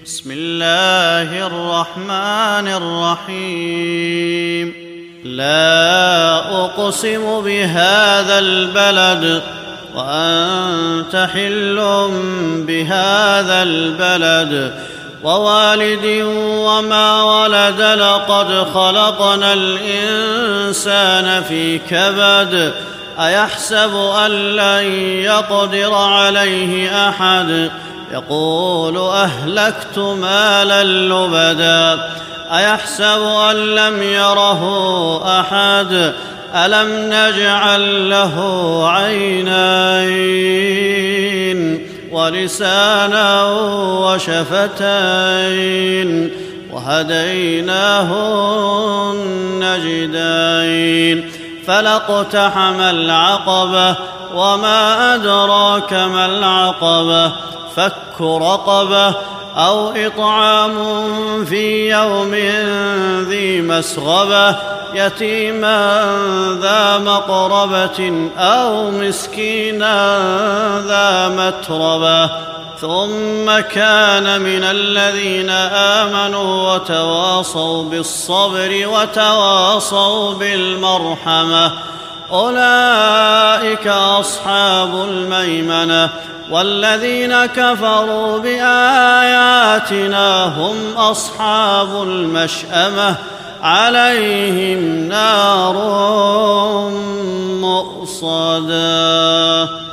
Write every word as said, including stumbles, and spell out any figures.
بسم الله الرحمن الرحيم. لا أقسم بهذا البلد وأنت حل بهذا البلد ووالد وما ولد لقد خلقنا الإنسان في كبد أيحسب أن لن يقدر عليه أحد يقول أهلكت مالا لبدا أيحسب أن لم يره أحد ألم نجعل له عينين ولسانا وشفتين وهديناه النجدين فلاقتحم العقبة وما أدراك ما العقبة فك رقبة أو إطعام في يوم ذي مسغبة يتيما ذا مقربة أو مسكينا ذا متربة ثم كان من الذين آمنوا وتواصوا بالصبر وتواصوا بالمرحمة أولئك أصحاب الميمنة والذين كفروا بآياتنا هم أصحاب المشأمة عليهم نار مؤصدة.